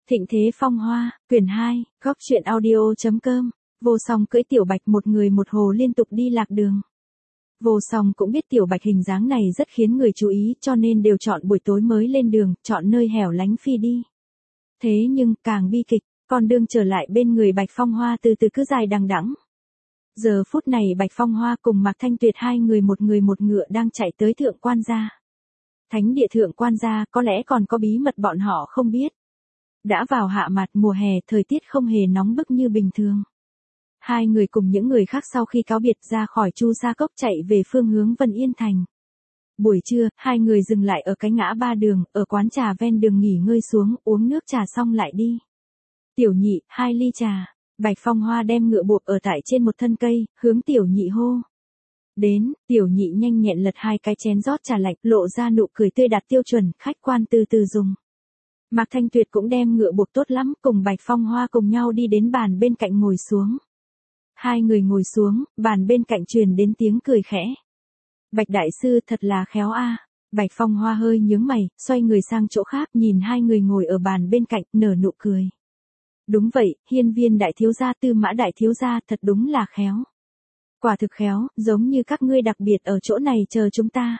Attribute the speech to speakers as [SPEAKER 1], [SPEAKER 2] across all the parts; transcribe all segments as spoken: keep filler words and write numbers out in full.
[SPEAKER 1] Thịnh thế phong hoa, quyển hai, góc truyện audio.com, Vô Song cưỡi Tiểu Bạch một người một hồ liên tục đi lạc đường. Vô Song cũng biết Tiểu Bạch hình dáng này rất khiến người chú ý cho nên đều chọn buổi tối mới lên đường, chọn nơi hẻo lánh phi đi. Thế nhưng càng bi kịch, con đường trở lại bên người Bạch Phong Hoa từ từ cứ dài đằng đẵng. Giờ phút này Bạch Phong Hoa cùng Mạc Thanh Tuyệt hai người một người một ngựa đang chạy tới Thượng Quan Gia. Thánh địa Thượng Quan Gia có lẽ còn có bí mật bọn họ không biết. Đã vào hạ mạt mùa hè, thời tiết không hề nóng bức như bình thường. Hai người cùng những người khác sau khi cáo biệt ra khỏi Chu Sa Cốc chạy về phương hướng Vân Yên Thành. Buổi trưa, hai người dừng lại ở cái ngã ba đường, ở quán trà ven đường nghỉ ngơi xuống, uống nước trà xong lại đi. Tiểu Nhị, hai ly trà. Bạch Phong Hoa đem ngựa buộc ở tại trên một thân cây, hướng Tiểu Nhị hô. Đến, Tiểu Nhị nhanh nhẹn lật hai cái chén rót trà lạnh, lộ ra nụ cười tươi đạt tiêu chuẩn, khách quan từ từ dùng. Mạc Thanh Tuyệt cũng đem ngựa buộc tốt lắm, cùng Bạch Phong Hoa cùng nhau đi đến bàn bên cạnh ngồi xuống. Hai người ngồi xuống, bàn bên cạnh truyền đến tiếng cười khẽ. Bạch đại sư thật là khéo a. Bạch Phong Hoa hơi nhướng mày, xoay người sang chỗ khác, nhìn hai người ngồi ở bàn bên cạnh, nở nụ cười. Đúng vậy, Hiên Viên đại thiếu gia, Tư Mã đại thiếu gia, thật đúng là khéo. Quả thực khéo, giống như các ngươi đặc biệt ở chỗ này chờ chúng ta.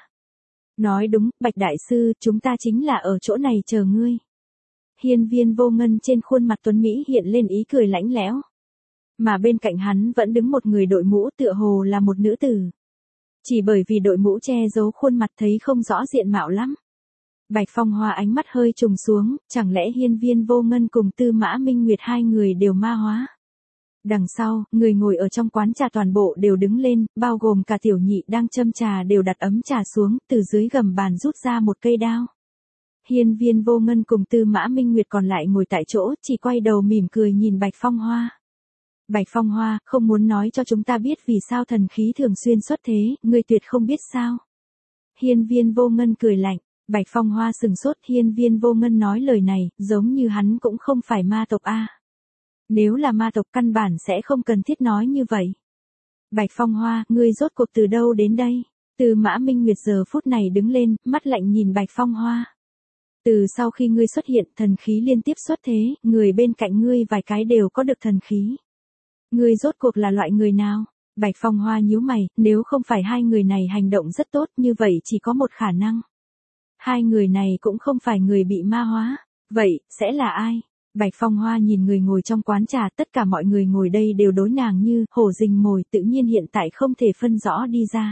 [SPEAKER 1] Nói đúng, Bạch đại sư, chúng ta chính là ở chỗ này chờ ngươi. Hiên Viên Vô Ngân trên khuôn mặt tuấn Mỹ hiện lên ý cười lãnh lẽo. Mà bên cạnh hắn vẫn đứng một người đội mũ tựa hồ là một nữ tử. Chỉ bởi vì đội mũ che giấu khuôn mặt thấy không rõ diện mạo lắm. Bạch Phong Hoa ánh mắt hơi trùng xuống, chẳng lẽ Hiên Viên Vô Ngân cùng Tư Mã Minh Nguyệt hai người đều ma hóa. Đằng sau, người ngồi ở trong quán trà toàn bộ đều đứng lên, bao gồm cả Tiểu Nhị đang châm trà đều đặt ấm trà xuống, từ dưới gầm bàn rút ra một cây đao. Hiên Viên Vô Ngân cùng Tư Mã Minh Nguyệt còn lại ngồi tại chỗ, chỉ quay đầu mỉm cười nhìn Bạch Phong Hoa. Bạch Phong Hoa, không muốn nói cho chúng ta biết vì sao thần khí thường xuyên xuất thế, ngươi tuyệt không biết sao. Hiên Viên Vô Ngân cười lạnh. Bạch Phong Hoa sừng sốt, Hiên Viên Vô Ngân nói lời này, giống như hắn cũng không phải ma tộc a. Nếu là ma tộc căn bản sẽ không cần thiết nói như vậy. Bạch Phong Hoa, ngươi rốt cuộc từ đâu đến đây? Tư Mã Minh Nguyệt giờ phút này đứng lên, mắt lạnh nhìn Bạch Phong Hoa. Từ sau khi ngươi xuất hiện, thần khí liên tiếp xuất thế, người bên cạnh ngươi vài cái đều có được thần khí. Ngươi rốt cuộc là loại người nào? Bạch Phong Hoa nhíu mày, nếu không phải hai người này hành động rất tốt như vậy chỉ có một khả năng. Hai người này cũng không phải người bị ma hóa. Vậy, sẽ là ai? Bạch Phong Hoa nhìn người ngồi trong quán trà, tất cả mọi người ngồi đây đều đối nàng như hổ rình mồi, tự nhiên hiện tại không thể phân rõ đi ra.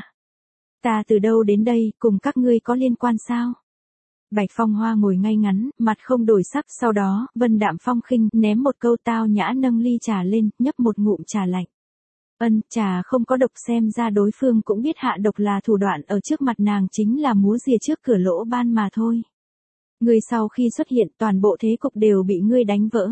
[SPEAKER 1] Ta từ đâu đến đây, cùng các ngươi có liên quan sao? Bạch Phong Hoa ngồi ngay ngắn, mặt không đổi sắc, sau đó, vân đạm phong khinh, ném một câu tao nhã nâng ly trà lên, nhấp một ngụm trà lạnh. Ân, trà không có độc, xem ra đối phương cũng biết hạ độc là thủ đoạn ở trước mặt nàng chính là múa rìa trước cửa lỗ ban mà thôi. Ngươi sau khi xuất hiện toàn bộ thế cục đều bị ngươi đánh vỡ.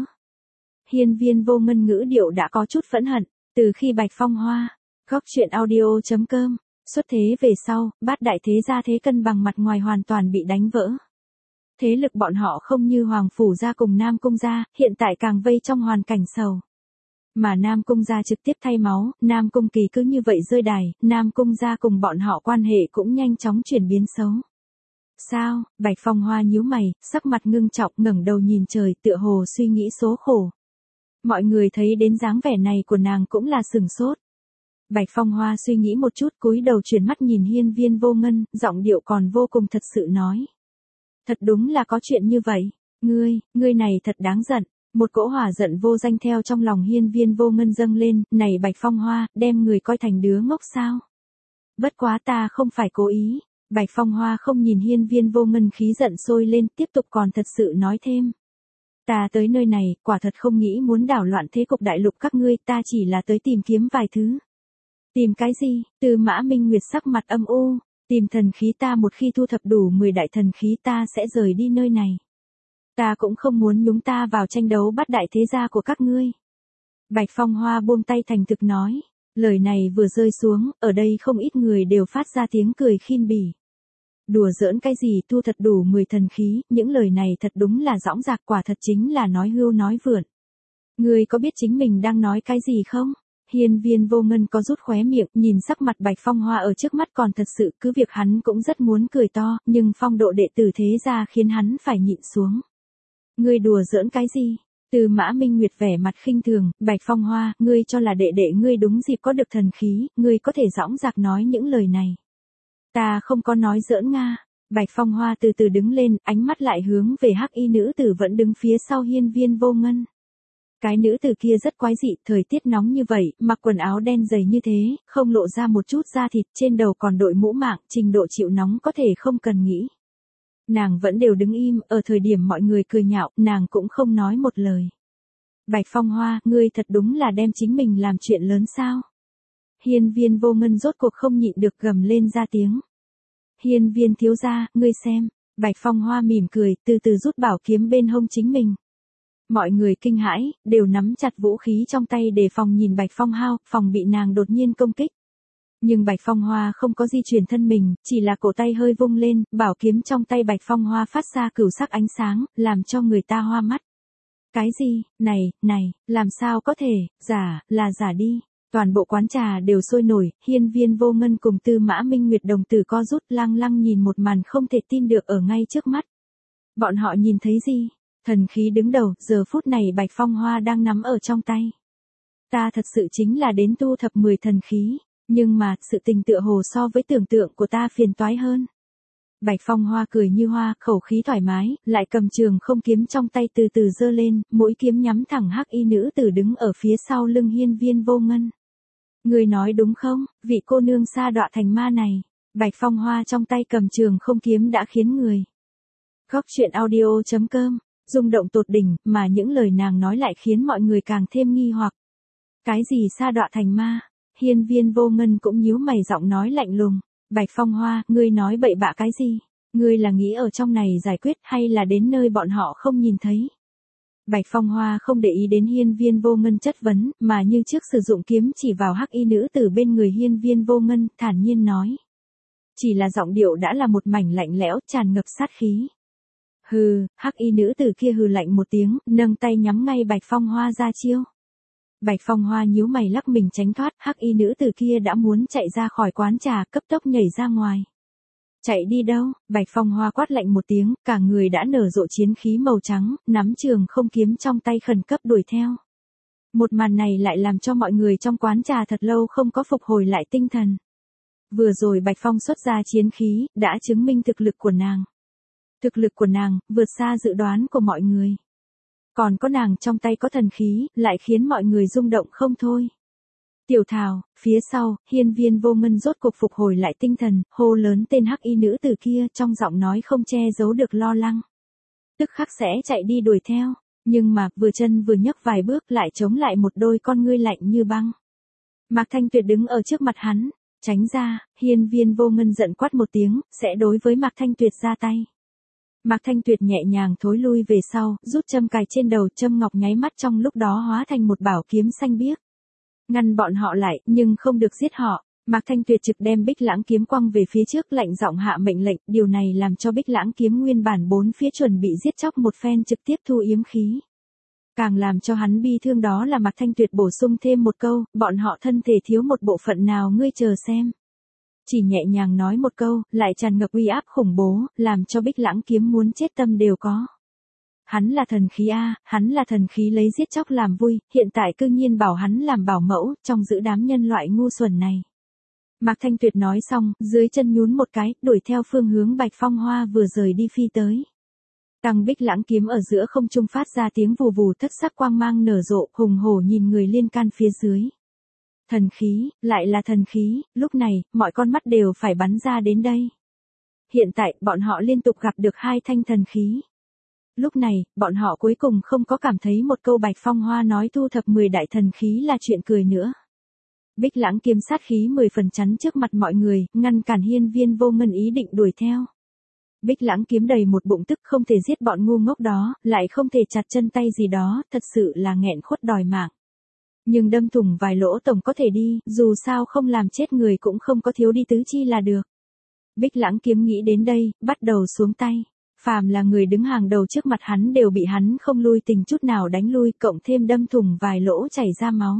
[SPEAKER 1] Hiên Viên Vô Ngân ngữ điệu đã có chút phẫn hận, từ khi Bạch Phong Hoa, góc truyện audio.com, xuất thế về sau, bát đại thế gia thế cân bằng mặt ngoài hoàn toàn bị đánh vỡ. Thế lực bọn họ không như Hoàng Phủ gia cùng Nam Cung gia, hiện tại càng vây trong hoàn cảnh sầu. Mà Nam Cung gia trực tiếp thay máu, Nam Cung Kỳ cứ như vậy rơi đài, Nam Cung gia cùng bọn họ quan hệ cũng nhanh chóng chuyển biến xấu. Sao? Bạch Phong Hoa nhíu mày, sắc mặt ngưng trọng, ngẩng đầu nhìn trời, tựa hồ suy nghĩ số khổ. Mọi người thấy đến dáng vẻ này của nàng cũng là sừng sốt. Bạch Phong Hoa suy nghĩ một chút, cúi đầu chuyển mắt nhìn Hiên Viên Vô Ngân, giọng điệu còn vô cùng thật sự nói. Thật đúng là có chuyện như vậy. Ngươi, ngươi này thật đáng giận. Một cỗ hỏa giận vô danh theo trong lòng Hiên Viên Vô Ngân dâng lên, này Bạch Phong Hoa, đem người coi thành đứa ngốc sao? Bất quá ta không phải cố ý. Bạch Phong Hoa không nhìn Hiên Viên Vô Ngân khí giận sôi lên, tiếp tục còn thật sự nói thêm. Ta tới nơi này, quả thật không nghĩ muốn đảo loạn thế cục đại lục các ngươi, ta chỉ là tới tìm kiếm vài thứ. Tìm cái gì? Tư Mã Minh Nguyệt sắc mặt âm u, tìm thần khí, ta một khi thu thập đủ mười đại thần khí ta sẽ rời đi nơi này. Ta cũng không muốn nhúng ta vào tranh đấu bắt đại thế gia của các ngươi. Bạch Phong Hoa buông tay thành thực nói. Lời này vừa rơi xuống, ở đây không ít người đều phát ra tiếng cười khinh bỉ. Đùa giỡn cái gì, thu thật đủ mười thần khí, những lời này thật đúng là dõng dạc, quả thật chính là nói hưu nói vượn. Ngươi có biết chính mình đang nói cái gì không? Hiên Viên Vô Ngân có rút khóe miệng, nhìn sắc mặt Bạch Phong Hoa ở trước mắt còn thật sự, cứ việc hắn cũng rất muốn cười to, nhưng phong độ đệ tử thế gia khiến hắn phải nhịn xuống. Ngươi đùa giỡn cái gì? Tư Mã Minh Nguyệt vẻ mặt khinh thường, Bạch Phong Hoa, ngươi cho là đệ đệ ngươi đúng dịp có được thần khí, ngươi có thể dõng dạc nói những lời này. Ta không có nói giỡn nga. Bạch Phong Hoa từ từ đứng lên, ánh mắt lại hướng về hắc y nữ tử vẫn đứng phía sau Hiên Viên Vô Ngân. Cái nữ tử kia rất quái dị, thời tiết nóng như vậy, mặc quần áo đen dày như thế, không lộ ra một chút da thịt, trên đầu còn đội mũ mạng, trình độ chịu nóng có thể không cần nghĩ. Nàng vẫn đều đứng im, ở thời điểm mọi người cười nhạo, nàng cũng không nói một lời. Bạch Phong Hoa, ngươi thật đúng là đem chính mình làm chuyện lớn sao? Hiên Viên Vô Ngân rốt cuộc không nhịn được gầm lên ra tiếng. Hiên Viên thiếu gia, ngươi xem. Bạch Phong Hoa mỉm cười, từ từ rút bảo kiếm bên hông chính mình. Mọi người kinh hãi, đều nắm chặt vũ khí trong tay để phòng nhìn Bạch Phong Hao, phòng bị nàng đột nhiên công kích. Nhưng Bạch Phong Hoa không có di chuyển thân mình, chỉ là cổ tay hơi vung lên, bảo kiếm trong tay Bạch Phong Hoa phát ra cửu sắc ánh sáng, làm cho người ta hoa mắt. Cái gì, này, này, làm sao có thể, giả, là giả đi. Toàn bộ quán trà đều sôi nổi, Hiên Viên Vô Ngân cùng Tư Mã Minh Nguyệt đồng tử co rút, lăng lăng nhìn một màn không thể tin được ở ngay trước mắt. Bọn họ nhìn thấy gì? Thần khí đứng đầu, giờ phút này Bạch Phong Hoa đang nắm ở trong tay. Ta thật sự chính là đến tu thập mười thần khí, nhưng mà, sự tình tựa hồ so với tưởng tượng của ta phiền toái hơn. Bạch Phong Hoa cười như hoa, khẩu khí thoải mái, lại cầm trường không kiếm trong tay từ từ giơ lên, mũi kiếm nhắm thẳng hắc y nữ tử đứng ở phía sau lưng Hiên Viên Vô Ngân. Người nói đúng không, vị cô nương sa đọa thành ma này. Bạch Phong Hoa trong tay cầm trường không kiếm đã khiến người. Góc truyện audio chấm com, rung động tột đỉnh, mà những lời nàng nói lại khiến mọi người càng thêm nghi hoặc. Cái gì sa đọa thành ma? Hiên Viên Vô Ngân cũng nhíu mày giọng nói lạnh lùng. Bạch Phong Hoa, ngươi nói bậy bạ cái gì? Ngươi là nghĩ ở trong này giải quyết hay là đến nơi bọn họ không nhìn thấy? Bạch Phong Hoa không để ý đến Hiên Viên Vô Ngân chất vấn, mà như trước sử dụng kiếm chỉ vào hắc y nữ tử bên người Hiên Viên Vô Ngân, thản nhiên nói. Chỉ là giọng điệu đã là một mảnh lạnh lẽo, tràn ngập sát khí. Hừ, hắc y nữ tử kia hừ lạnh một tiếng, nâng tay nhắm ngay Bạch Phong Hoa ra chiêu. Bạch Phong Hoa nhíu mày lắc mình tránh thoát, hắc y nữ tử kia đã muốn chạy ra khỏi quán trà, cấp tốc nhảy ra ngoài. Chạy đi đâu? Bạch Phong Hoa quát lạnh một tiếng, cả người đã nở rộ chiến khí màu trắng, nắm trường không kiếm trong tay khẩn cấp đuổi theo. Một màn này lại làm cho mọi người trong quán trà thật lâu không có phục hồi lại tinh thần. Vừa rồi Bạch Phong xuất ra chiến khí, đã chứng minh thực lực của nàng. Thực lực của nàng, vượt xa dự đoán của mọi người. Còn có nàng trong tay có thần khí, lại khiến mọi người rung động không thôi. Tiểu Thảo, phía sau, Hiên Viên Vô Ngân rốt cuộc phục hồi lại tinh thần, hô lớn tên hắc y nữ tử kia trong giọng nói không che giấu được lo lắng. Tức khắc sẽ chạy đi đuổi theo, nhưng mà vừa chân vừa nhấc vài bước lại chống lại một đôi con ngươi lạnh như băng. Mạc Thanh Tuyệt đứng ở trước mặt hắn, tránh ra, Hiên Viên Vô Ngân giận quát một tiếng, sẽ đối với Mạc Thanh Tuyệt ra tay. Mạc Thanh Tuyệt nhẹ nhàng thối lui về sau, rút châm cài trên đầu, châm ngọc nháy mắt trong lúc đó hóa thành một bảo kiếm xanh biếc. Ngăn bọn họ lại, nhưng không được giết họ. Mạc Thanh Tuyệt trực đem Bích Lãng kiếm quăng về phía trước, lạnh giọng hạ mệnh lệnh, điều này làm cho Bích Lãng kiếm nguyên bản bốn phía chuẩn bị giết chóc một phen trực tiếp thu yếm khí. Càng làm cho hắn bi thương đó là Mạc Thanh Tuyệt bổ sung thêm một câu, bọn họ thân thể thiếu một bộ phận nào ngươi chờ xem. Chỉ nhẹ nhàng nói một câu, lại tràn ngập uy áp khủng bố, làm cho Bích Lãng kiếm muốn chết tâm đều có. Hắn là thần khí a, hắn là thần khí lấy giết chóc làm vui, hiện tại cư nhiên bảo hắn làm bảo mẫu, trong giữ đám nhân loại ngu xuẩn này. Mạc Thanh Tuyệt nói xong, dưới chân nhún một cái, đuổi theo phương hướng Bạch Phong Hoa vừa rời đi phi tới. Tăng Bích Lãng kiếm ở giữa không trung phát ra tiếng vù vù, thất sắc quang mang nở rộ, hùng hổ nhìn người liên can phía dưới. Thần khí, lại là thần khí, lúc này, mọi con mắt đều phải bắn ra đến đây. Hiện tại, bọn họ liên tục gặp được hai thanh thần khí. Lúc này, bọn họ cuối cùng không có cảm thấy một câu Bạch Phong Hoa nói thu thập mười đại thần khí là chuyện cười nữa. Bích Lãng kiếm sát khí mười phần chắn trước mặt mọi người, ngăn cản Hiên Viên Vô Ngân ý định đuổi theo. Bích Lãng kiếm đầy một bụng tức, không thể giết bọn ngu ngốc đó, lại không thể chặt chân tay gì đó, thật sự là nghẹn khuất đòi mạng. Nhưng đâm thủng vài lỗ tổng có thể đi, dù sao không làm chết người cũng không có thiếu đi tứ chi là được. Bích Lãng kiếm nghĩ đến đây, bắt đầu xuống tay. Phàm là người đứng hàng đầu trước mặt hắn đều bị hắn không lui tình chút nào đánh lui, cộng thêm đâm thủng vài lỗ chảy ra máu.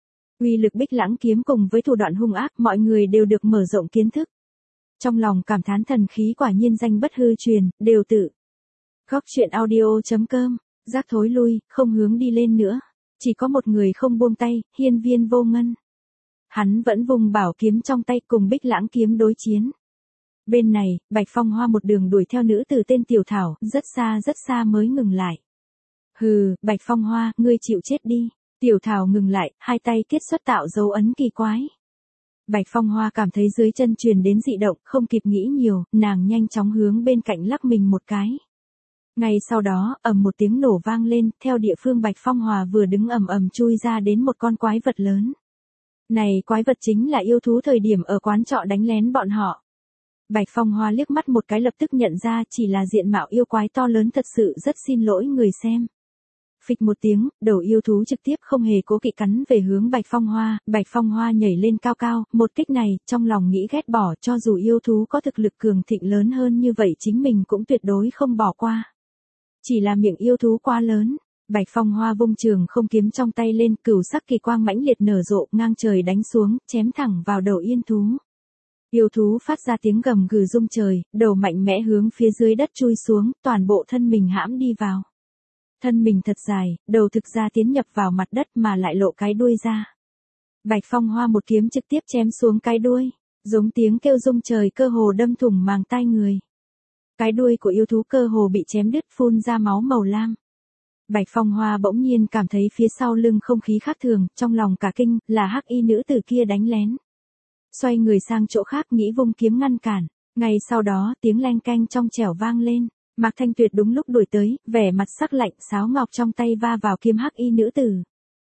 [SPEAKER 1] Uy lực Bích Lãng kiếm cùng với thủ đoạn hung ác, mọi người đều được mở rộng kiến thức. Trong lòng cảm thán thần khí quả nhiên danh bất hư truyền, đều tự. Góc truyện audio chấm com Rác thối lui, không hướng đi lên nữa. Chỉ có một người không buông tay, Hiên Viên Vô Ngân. Hắn vẫn vùng bảo kiếm trong tay cùng Bích Lãng kiếm đối chiến. Bên này, Bạch Phong Hoa một đường đuổi theo nữ tử tên Tiểu Thảo, rất xa rất xa mới ngừng lại. Hừ, Bạch Phong Hoa, ngươi chịu chết đi. Tiểu Thảo ngừng lại, hai tay kết xuất tạo dấu ấn kỳ quái. Bạch Phong Hoa cảm thấy dưới chân truyền đến dị động, không kịp nghĩ nhiều, nàng nhanh chóng hướng bên cạnh lắc mình một cái. Ngay sau đó, ầm một tiếng nổ vang lên, theo địa phương Bạch Phong Hoa vừa đứng ầm ầm chui ra đến một con quái vật lớn. Này quái vật chính là yêu thú thời điểm ở quán trọ đánh lén bọn họ. Bạch Phong Hoa liếc mắt một cái lập tức nhận ra chỉ là diện mạo yêu quái to lớn, thật sự rất xin lỗi người xem. Phịch một tiếng, đầu yêu thú trực tiếp không hề cố kỵ cắn về hướng Bạch Phong Hoa, Bạch Phong Hoa nhảy lên cao cao, một kích này, trong lòng nghĩ ghét bỏ, cho dù yêu thú có thực lực cường thịnh lớn hơn như vậy chính mình cũng tuyệt đối không bỏ qua. Chỉ là miệng yêu thú quá lớn, Bạch Phong Hoa vung trường không kiếm trong tay lên, cửu sắc kỳ quang mãnh liệt nở rộ, ngang trời đánh xuống, chém thẳng vào đầu yên thú. Yêu thú phát ra tiếng gầm gừ rung trời, đầu mạnh mẽ hướng phía dưới đất chui xuống, toàn bộ thân mình hãm đi vào. Thân mình thật dài, đầu thực ra tiến nhập vào mặt đất mà lại lộ cái đuôi ra. Bạch Phong Hoa một kiếm trực tiếp chém xuống cái đuôi, giống tiếng kêu rung trời cơ hồ đâm thủng màng tai người. Cái đuôi của yêu thú cơ hồ bị chém đứt, phun ra máu màu lam. Bạch Phong Hoa bỗng nhiên cảm thấy phía sau lưng không khí khác thường, trong lòng cả kinh, là hắc y nữ tử kia đánh lén. Xoay người sang chỗ khác nghĩ vung kiếm ngăn cản, ngay sau đó tiếng leng keng trong trẻo vang lên. Mạc Thanh Tuyệt đúng lúc đuổi tới, vẻ mặt sắc lạnh, sáo ngọc trong tay va vào kiếm hắc y nữ tử.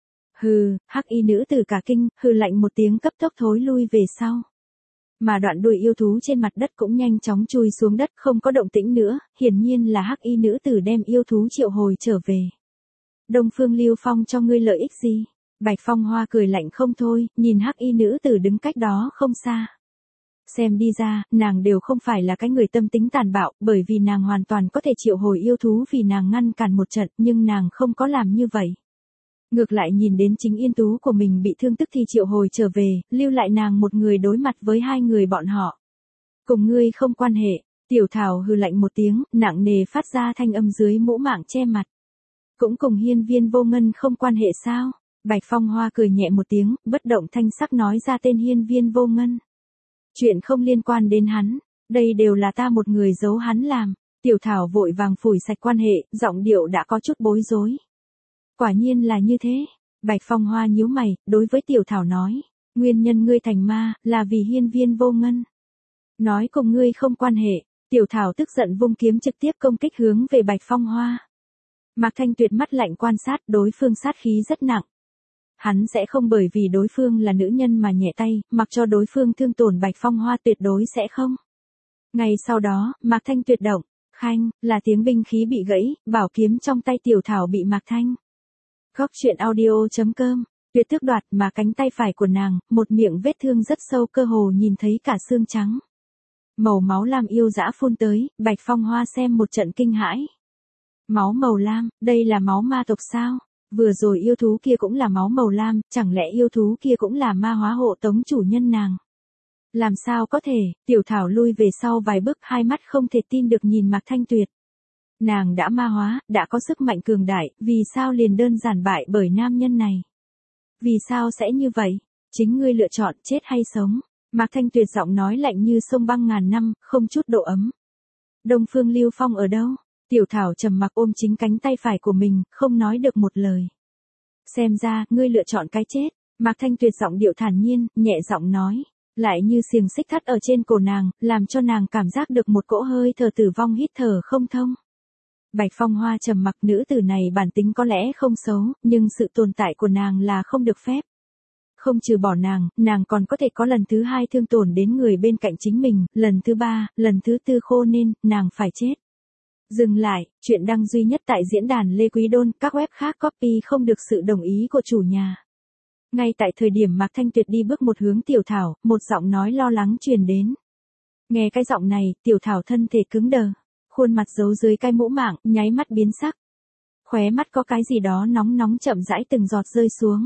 [SPEAKER 1] Hừ, hắc y nữ tử cả kinh, hừ lạnh một tiếng cấp tốc thối lui về sau. Mà đoạn đuôi yêu thú trên mặt đất cũng nhanh chóng chui xuống đất, không có động tĩnh nữa, hiển nhiên là hắc y nữ tử đem yêu thú triệu hồi trở về. Đông Phương Lưu Phong cho ngươi lợi ích gì? Bạch Phong Hoa cười lạnh không thôi, nhìn hắc y nữ tử đứng cách đó không xa. Xem đi ra, nàng đều không phải là cái người tâm tính tàn bạo, bởi vì nàng hoàn toàn có thể triệu hồi yêu thú vì nàng ngăn cản một trận, nhưng nàng không có làm như vậy. Ngược lại nhìn đến chính yên tú của mình bị thương tức thì triệu hồi trở về, lưu lại nàng một người đối mặt với hai người bọn họ. Cùng ngươi không quan hệ, Tiểu Thảo hừ lạnh một tiếng, nặng nề phát ra thanh âm dưới mũ mạng che mặt. Cũng cùng Hiên Viên Vô Ngân không quan hệ sao? Bạch Phong Hoa cười nhẹ một tiếng, bất động thanh sắc nói ra tên Hiên Viên Vô Ngân. Chuyện không liên quan đến hắn, đây đều là ta một người giấu hắn làm. Tiểu Thảo vội vàng phủi sạch quan hệ, giọng điệu đã có chút bối rối. Quả nhiên là như thế. Bạch Phong Hoa nhíu mày, đối với Tiểu Thảo nói, nguyên nhân ngươi thành ma, là vì Hiên Viên Vô Ngân. Nói cùng ngươi không quan hệ, Tiểu Thảo tức giận vung kiếm trực tiếp công kích hướng về Bạch Phong Hoa. Mạc Thanh Tuyệt mắt lạnh quan sát, đối phương sát khí rất nặng. Hắn sẽ không bởi vì đối phương là nữ nhân mà nhẹ tay, mặc cho đối phương thương tổn Bạch Phong Hoa, tuyệt đối sẽ không. Ngay sau đó, Mạc Thanh Tuyệt động, khanh, là tiếng binh khí bị gãy, bảo kiếm trong tay Tiểu Thảo bị Mạc Thanh. Góc truyện audio chấm com, tuyệt tước đoạt mà cánh tay phải của nàng, một miệng vết thương rất sâu cơ hồ nhìn thấy cả xương trắng. Màu máu lam yêu dã phun tới, Bạch Phong Hoa xem một trận kinh hãi. Máu màu lam, đây là máu ma tộc sao? Vừa rồi yêu thú kia cũng là máu màu lam, chẳng lẽ yêu thú kia cũng là ma hóa hộ tống chủ nhân nàng? Làm sao có thể? Tiểu Thảo lui về sau vài bước, hai mắt không thể tin được nhìn Mạc Thanh Tuyệt. Nàng đã ma hóa, đã có sức mạnh cường đại, vì sao liền đơn giản bại bởi nam nhân này? Vì sao sẽ như vậy? Chính ngươi lựa chọn chết hay sống? Mạc Thanh Tuyệt giọng nói lạnh như sông băng ngàn năm, không chút độ ấm. Đông Phương Lưu Phong ở đâu? Tiểu Thảo trầm mặc ôm chính cánh tay phải của mình, không nói được một lời. Xem ra, ngươi lựa chọn cái chết. Mạc Thanh Tuyệt giọng điệu thản nhiên, nhẹ giọng nói. Lại như xiềng xích thắt ở trên cổ nàng, làm cho nàng cảm giác được một cỗ hơi thở tử vong hít thở không thông. Bạch Phong Hoa trầm mặc, nữ tử này bản tính có lẽ không xấu, nhưng sự tồn tại của nàng là không được phép. Không trừ bỏ nàng, nàng còn có thể có lần thứ hai thương tổn đến người bên cạnh chính mình, lần thứ ba, lần thứ tư khô nên, nàng phải chết. Dừng lại, chuyện đăng duy nhất tại diễn đàn Lê Quý Đôn, các web khác copy không được sự đồng ý của chủ nhà. Ngay tại thời điểm Mạc Thanh Tuyệt đi bước một hướng Tiểu Thảo, một giọng nói lo lắng truyền đến. Nghe cái giọng này, Tiểu Thảo thân thể cứng đờ, khuôn mặt giấu dưới cái mũ mạng, nháy mắt biến sắc. Khóe mắt có cái gì đó nóng nóng chậm rãi từng giọt rơi xuống.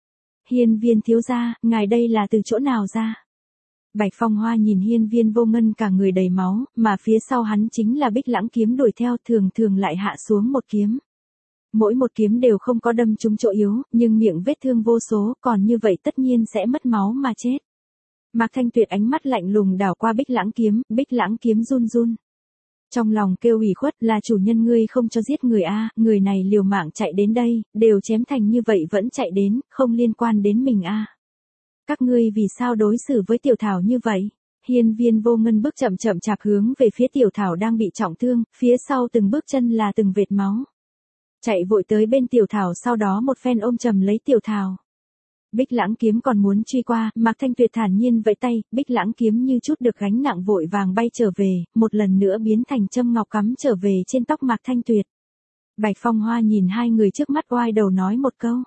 [SPEAKER 1] Hiên Viên thiếu gia, ngài đây là từ chỗ nào ra? Bạch Phong Hoa nhìn Hiên Viên Vô Ngân cả người đầy máu, mà phía sau hắn chính là Bích Lãng kiếm đuổi theo, thường thường lại hạ xuống một kiếm. Mỗi một kiếm đều không có đâm trúng chỗ yếu, nhưng miệng vết thương vô số, còn như vậy tất nhiên sẽ mất máu mà chết. Mạc Thanh Tuyệt ánh mắt lạnh lùng đảo qua Bích Lãng kiếm, Bích Lãng kiếm run run. Trong lòng kêu ủy khuất, là chủ nhân ngươi không cho giết người a, người này liều mạng chạy đến đây, đều chém thành như vậy vẫn chạy đến, không liên quan đến mình a. Các ngươi vì sao đối xử với Tiểu Thảo như vậy? Hiên Viên Vô Ngân bước chậm chậm chạp hướng về phía Tiểu Thảo đang bị trọng thương, phía sau từng bước chân là từng vệt máu. Chạy vội tới bên Tiểu Thảo, sau đó một phen ôm chầm lấy Tiểu Thảo. Bích Lãng kiếm còn muốn truy qua, Mạc Thanh Tuyệt thản nhiên vẫy tay, Bích Lãng kiếm như chút được gánh nặng vội vàng bay trở về, một lần nữa biến thành châm ngọc cắm trở về trên tóc Mạc Thanh Tuyệt. Bạch Phong Hoa nhìn hai người trước mắt oai đầu nói một câu.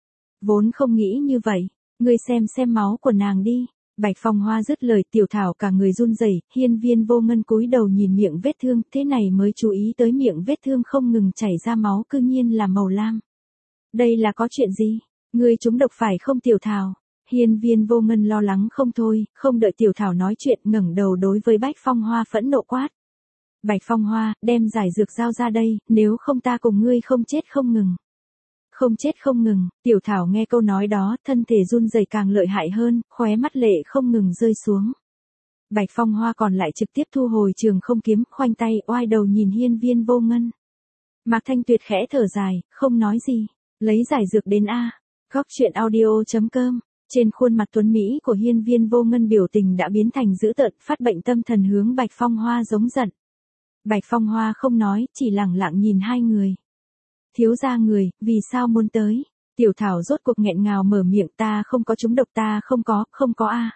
[SPEAKER 1] Vốn không nghĩ như vậy, ngươi xem xem máu của nàng đi. Bạch Phong Hoa dứt lời, Tiểu Thảo cả người run rẩy, Hiên Viên Vô Ngân cúi đầu nhìn miệng vết thương, thế này mới chú ý tới miệng vết thương không ngừng chảy ra máu cư nhiên là màu lam. Đây là có chuyện gì? Ngươi trúng độc phải không Tiểu Thảo? Hiên Viên Vô Ngân lo lắng không thôi, không đợi Tiểu Thảo nói chuyện ngẩng đầu đối với Bạch Phong Hoa phẫn nộ quát. Bạch Phong Hoa, đem giải dược giao ra đây, nếu không ta cùng ngươi không chết không ngừng. Không chết không ngừng, Tiểu Thảo nghe câu nói đó, thân thể run rẩy càng lợi hại hơn, khóe mắt lệ không ngừng rơi xuống. Bạch Phong Hoa còn lại trực tiếp thu hồi trường không kiếm, khoanh tay oai đầu nhìn Hiên Viên Vô Ngân. Mạc Thanh Tuyệt khẽ thở dài, không nói gì, lấy giải dược đến a. Góc truyện audio chấm com. Trên khuôn mặt tuấn mỹ của Hiên Viên Vô Ngân biểu tình đã biến thành dữ tợn, phát bệnh tâm thần hướng Bạch Phong Hoa giống giận. Bạch Phong Hoa không nói, chỉ lẳng lặng nhìn hai người. Thiếu gia người, vì sao muốn tới? Tiểu Thảo rốt cuộc nghẹn ngào mở miệng, ta không có trúng độc, ta không có, không có a.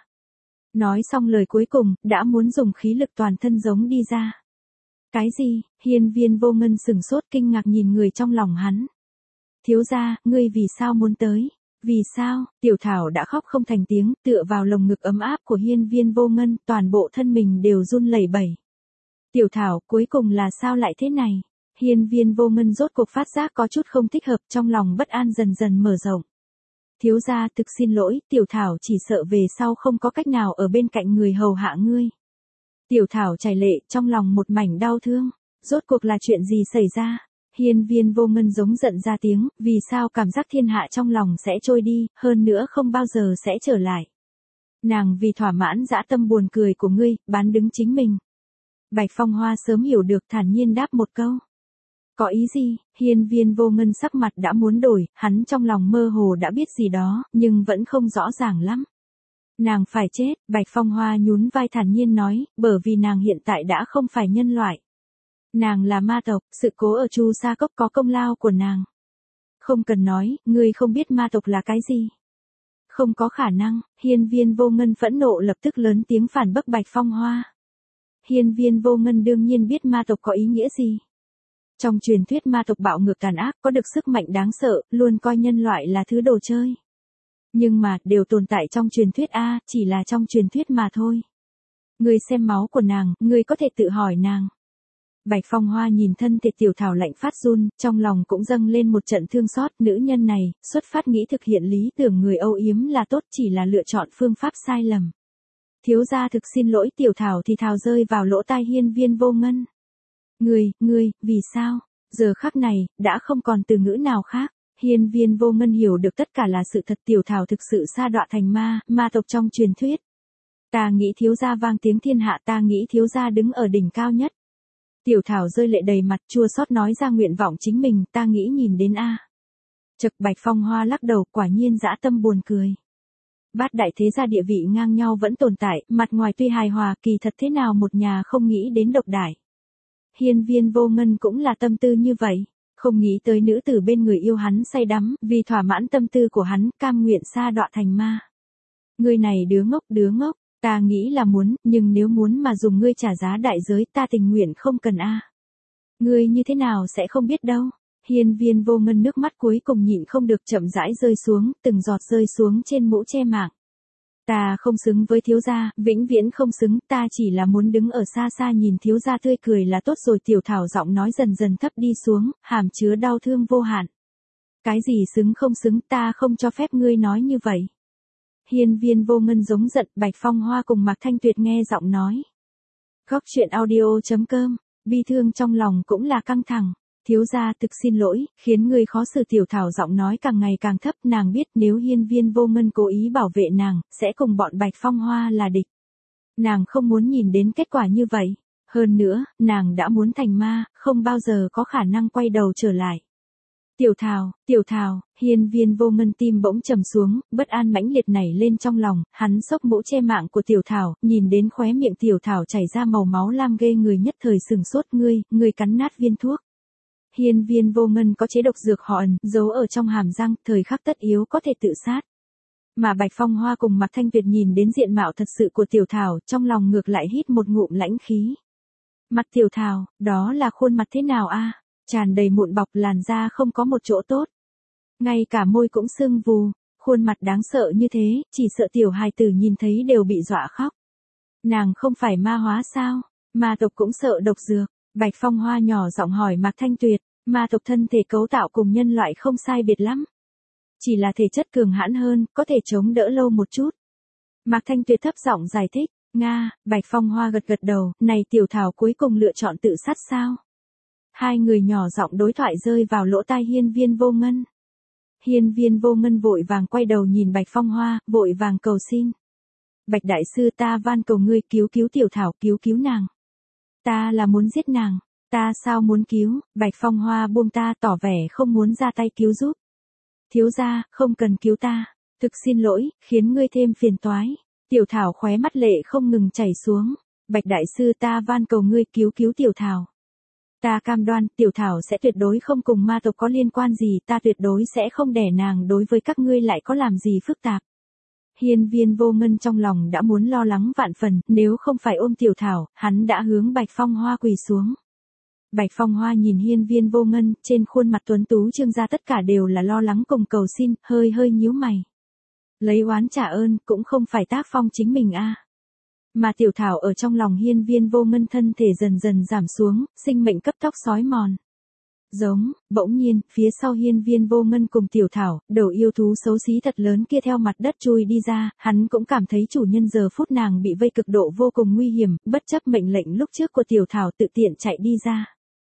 [SPEAKER 1] Nói xong lời cuối cùng, đã muốn dùng khí lực toàn thân giống đi ra. Cái gì? Hiên Viên Vô Ngân sừng sốt kinh ngạc nhìn người trong lòng hắn. Thiếu gia, ngươi vì sao muốn tới? Vì sao? Tiểu Thảo đã khóc không thành tiếng, tựa vào lồng ngực ấm áp của Hiên Viên Vô Ngân, toàn bộ thân mình đều run lẩy bẩy. Tiểu Thảo, cuối cùng là sao lại thế này? Hiên Viên Vô Ngân rốt cuộc phát giác có chút không thích hợp, trong lòng bất an dần dần mở rộng. Thiếu gia, thực xin lỗi, Tiểu Thảo chỉ sợ về sau không có cách nào ở bên cạnh người hầu hạ ngươi. Tiểu Thảo chảy lệ, trong lòng một mảnh đau thương. Rốt cuộc là chuyện gì xảy ra? Hiên Viên Vô Ngân giống giận ra tiếng, vì sao cảm giác thiên hạ trong lòng sẽ trôi đi, hơn nữa không bao giờ sẽ trở lại. Nàng vì thỏa mãn dã tâm buồn cười của ngươi, bán đứng chính mình. Bạch Phong Hoa sớm hiểu được, thản nhiên đáp một câu. Có ý gì? Hiên Viên Vô Ngân sắc mặt đã muốn đổi, hắn trong lòng mơ hồ đã biết gì đó, nhưng vẫn không rõ ràng lắm. Nàng phải chết, Bạch Phong Hoa nhún vai thản nhiên nói, bởi vì nàng hiện tại đã không phải nhân loại. Nàng là ma tộc, sự cố ở Chu Sa Cốc có công lao của nàng. Không cần nói, ngươi không biết ma tộc là cái gì. Không có khả năng, Hiên Viên Vô Ngân phẫn nộ lập tức lớn tiếng phản bác Bạch Phong Hoa. Hiên Viên Vô Ngân đương nhiên biết ma tộc có ý nghĩa gì. Trong truyền thuyết ma tộc bạo ngược tàn ác, có được sức mạnh đáng sợ, luôn coi nhân loại là thứ đồ chơi. Nhưng mà, đều tồn tại trong truyền thuyết a, chỉ là trong truyền thuyết mà thôi. Ngươi xem máu của nàng, ngươi có thể tự hỏi nàng. Bạch Phong Hoa nhìn thân thể Tiểu Thảo lạnh phát run, trong lòng cũng dâng lên một trận thương xót, nữ nhân này, xuất phát nghĩ thực hiện lý tưởng người âu yếm là tốt, chỉ là lựa chọn phương pháp sai lầm. Thiếu gia thực xin lỗi, Tiểu Thảo thì thào rơi vào lỗ tai Hiên Viên Vô Ngân. Ngươi, ngươi, vì sao? Giờ khắc này, đã không còn từ ngữ nào khác. Hiên Viên Vô Ngân hiểu được tất cả là sự thật, Tiểu Thảo thực sự sa đọa thành ma, ma tộc trong truyền thuyết. Ta nghĩ thiếu gia vang tiếng thiên hạ, ta nghĩ thiếu gia đứng ở đỉnh cao nhất. Tiểu Thảo rơi lệ đầy mặt, chua xót nói ra nguyện vọng chính mình, ta nghĩ nhìn đến a. Chực Bạch Phong Hoa lắc đầu, quả nhiên dã tâm buồn cười. Bát đại thế gia địa vị ngang nhau vẫn tồn tại, mặt ngoài tuy hài hòa, kỳ thật thế nào một nhà không nghĩ đến độc đại. Hiên Viên Vô Ngân cũng là tâm tư như vậy, không nghĩ tới nữ tử bên người yêu hắn say đắm, vì thỏa mãn tâm tư của hắn, cam nguyện sa đọa thành ma. Người này đứa ngốc, đứa ngốc, ta nghĩ là muốn, nhưng nếu muốn mà dùng ngươi trả giá đại giới, ta tình nguyện không cần a. Ngươi như thế nào sẽ không biết đâu. Hiên Viên Vô Ngân nước mắt cuối cùng nhịn không được chậm rãi rơi xuống, từng giọt rơi xuống trên mũ che mạng. Ta không xứng với thiếu gia, vĩnh viễn không xứng, ta chỉ là muốn đứng ở xa xa nhìn thiếu gia tươi cười là tốt rồi. Tiểu Thảo giọng nói dần dần thấp đi xuống, hàm chứa đau thương vô hạn. Cái gì xứng không xứng, ta không cho phép ngươi nói như vậy. Hiên Viên Vô Ngân giống giận, Bạch Phong Hoa cùng Mạc Thanh Tuyệt nghe giọng nói. Góc truyện audio chấm com, bi thương trong lòng cũng là căng thẳng. Thiếu gia thực xin lỗi, khiến ngươi khó xử. Tiểu Thảo giọng nói càng ngày càng thấp, nàng biết nếu Hiên Viên Vô Ngân cố ý bảo vệ nàng, sẽ cùng bọn Bạch Phong Hoa là địch. Nàng không muốn nhìn đến kết quả như vậy. Hơn nữa, nàng đã muốn thành ma, không bao giờ có khả năng quay đầu trở lại. Tiểu Thảo, Tiểu Thảo, Hiên Viên Vô Ngân tim bỗng trầm xuống, bất an mãnh liệt nảy lên trong lòng, hắn xốc mũ che mạng của Tiểu Thảo, nhìn đến khóe miệng Tiểu Thảo chảy ra màu máu lam ghê người, nhất thời sừng sốt. Ngươi, ngươi cắn nát viên thuốc. Hiên Viên Vô Ngân có chế độc dược họ ẩn, giấu ở trong hàm răng, thời khắc tất yếu có thể tự sát. Mà Bạch Phong Hoa cùng Mạc Thanh Tuyệt nhìn đến diện mạo thật sự của Tiểu Thảo, trong lòng ngược lại hít một ngụm lãnh khí. Mặt Tiểu Thảo, đó là khuôn mặt thế nào a? Tràn đầy mụn bọc, làn da không có một chỗ tốt. Ngay cả môi cũng sưng vù, khuôn mặt đáng sợ như thế, chỉ sợ tiểu hài tử nhìn thấy đều bị dọa khóc. Nàng không phải ma hóa sao? Ma tộc cũng sợ độc dược. Bạch Phong Hoa nhỏ giọng hỏi Mạc Thanh Tuyệt, ma tộc thân thể cấu tạo cùng nhân loại không sai biệt lắm. Chỉ là thể chất cường hãn hơn, có thể chống đỡ lâu một chút. Mạc Thanh Tuyệt thấp giọng giải thích. Nga, Bạch Phong Hoa gật gật đầu, này Tiểu Thảo cuối cùng lựa chọn tự sát sao? Hai người nhỏ giọng đối thoại rơi vào lỗ tai Hiên Viên Vô Ngân. Hiên Viên Vô Ngân vội vàng quay đầu nhìn Bạch Phong Hoa, vội vàng cầu xin. Bạch đại sư, ta van cầu ngươi cứu cứu Tiểu Thảo, cứu cứu nàng. Ta là muốn giết nàng, ta sao muốn cứu? Bạch Phong Hoa buông ta, tỏ vẻ không muốn ra tay cứu giúp. Thiếu gia, không cần cứu ta, thực xin lỗi, khiến ngươi thêm phiền toái. Tiểu Thảo khóe mắt lệ không ngừng chảy xuống. Bạch đại sư, ta van cầu ngươi cứu cứu Tiểu Thảo. Ta cam đoan, Tiểu Thảo sẽ tuyệt đối không cùng ma tộc có liên quan gì, ta tuyệt đối sẽ không để nàng đối với các ngươi lại có làm gì phức tạp. Hiên Viên Vô Ngân trong lòng đã muốn lo lắng vạn phần, nếu không phải ôm Tiểu Thảo, hắn đã hướng Bạch Phong Hoa quỳ xuống. Bạch Phong Hoa nhìn Hiên Viên Vô Ngân, trên khuôn mặt tuấn tú trương ra tất cả đều là lo lắng cùng cầu xin, hơi hơi nhíu mày. Lấy oán trả ơn, cũng không phải tác phong chính mình a. Mà Tiểu Thảo ở trong lòng Hiên Viên Vô Ngân thân thể dần dần giảm xuống, sinh mệnh cấp tốc xói mòn. Giống, bỗng nhiên, phía sau Hiên Viên Vô Ngân cùng Tiểu Thảo, đầu yêu thú xấu xí thật lớn kia theo mặt đất chui đi ra, hắn cũng cảm thấy chủ nhân giờ phút nàng bị vây cực độ vô cùng nguy hiểm, bất chấp mệnh lệnh lúc trước của Tiểu Thảo tự tiện chạy đi ra.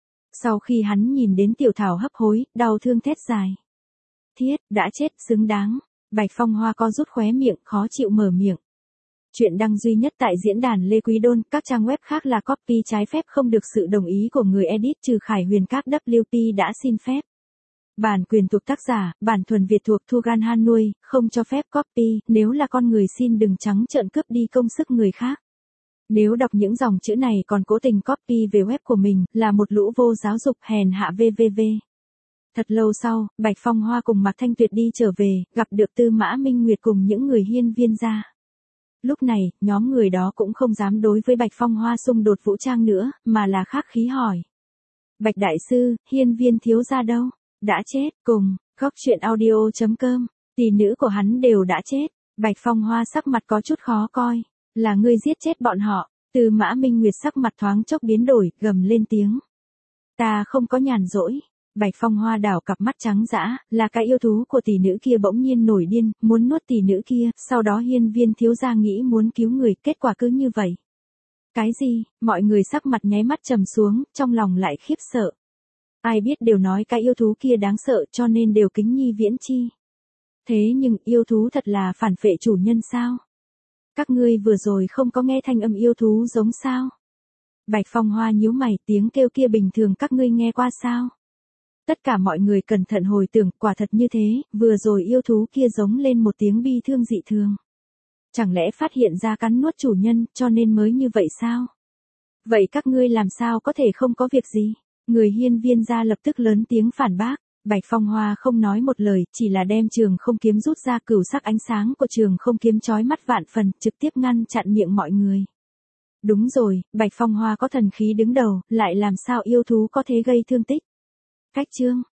[SPEAKER 1] Sau khi hắn nhìn đến Tiểu Thảo hấp hối, đau thương thét dài. Thiết, đã chết, xứng đáng. Bạch Phong Hoa co rút khóe miệng, khó chịu mở miệng. Chuyện đăng duy nhất tại diễn đàn Lê Quý Đôn, các trang web khác là copy trái phép không được sự đồng ý của người edit trừ Khải Huyền các W P đã xin phép. Bản quyền thuộc tác giả, bản thuần Việt thuộc Thu Gan Han nuôi, không cho phép copy, nếu là con người xin đừng trắng trợn cướp đi công sức người khác. Nếu đọc những dòng chữ này còn cố tình copy về web của mình, là một lũ vô giáo dục hèn hạ vvv. Thật lâu sau, Bạch Phong Hoa cùng Mạc Thanh Tuyệt đi trở về, gặp được Tư Mã Minh Nguyệt cùng những người Hiên Viên gia. Lúc này, nhóm người đó cũng không dám đối với Bạch Phong Hoa xung đột vũ trang nữa, mà là khắc khí hỏi. Bạch đại sư, Hiên Viên thiếu gia đâu? Đã chết, cùng, góc truyện audio chấm com, tỷ nữ của hắn đều đã chết. Bạch Phong Hoa sắc mặt có chút khó coi. Là ngươi giết chết bọn họ. Tư Mã Minh Nguyệt sắc mặt thoáng chốc biến đổi, gầm lên tiếng. Ta không có nhàn rỗi. Bạch Phong Hoa đảo cặp mắt trắng dã, là cái yêu thú của tỷ nữ kia bỗng nhiên nổi điên, muốn nuốt tỷ nữ kia, sau đó Hiên Viên thiếu gia nghĩ muốn cứu người, kết quả cứ như vậy. Cái gì? Mọi người sắc mặt nháy mắt trầm xuống, trong lòng lại khiếp sợ. Ai biết đều nói cái yêu thú kia đáng sợ cho nên đều kính nhi viễn chi. Thế nhưng yêu thú thật là phản phệ chủ nhân sao? Các ngươi vừa rồi không có nghe thanh âm yêu thú giống sao? Bạch Phong Hoa nhíu mày, tiếng kêu kia bình thường các ngươi nghe qua sao? Tất cả mọi người cẩn thận hồi tưởng, quả thật như thế, vừa rồi yêu thú kia giống lên một tiếng bi thương dị thường. Chẳng lẽ phát hiện ra cắn nuốt chủ nhân, cho nên mới như vậy sao? Vậy các ngươi làm sao có thể không có việc gì? Người Hiên Viên gia lập tức lớn tiếng phản bác. Bạch Phong Hoa không nói một lời, chỉ là đem trường không kiếm rút ra, cửu sắc ánh sáng của trường không kiếm chói mắt vạn phần, trực tiếp ngăn chặn miệng mọi người. Đúng rồi, Bạch Phong Hoa có thần khí đứng đầu, lại làm sao yêu thú có thể gây thương tích? Cách chương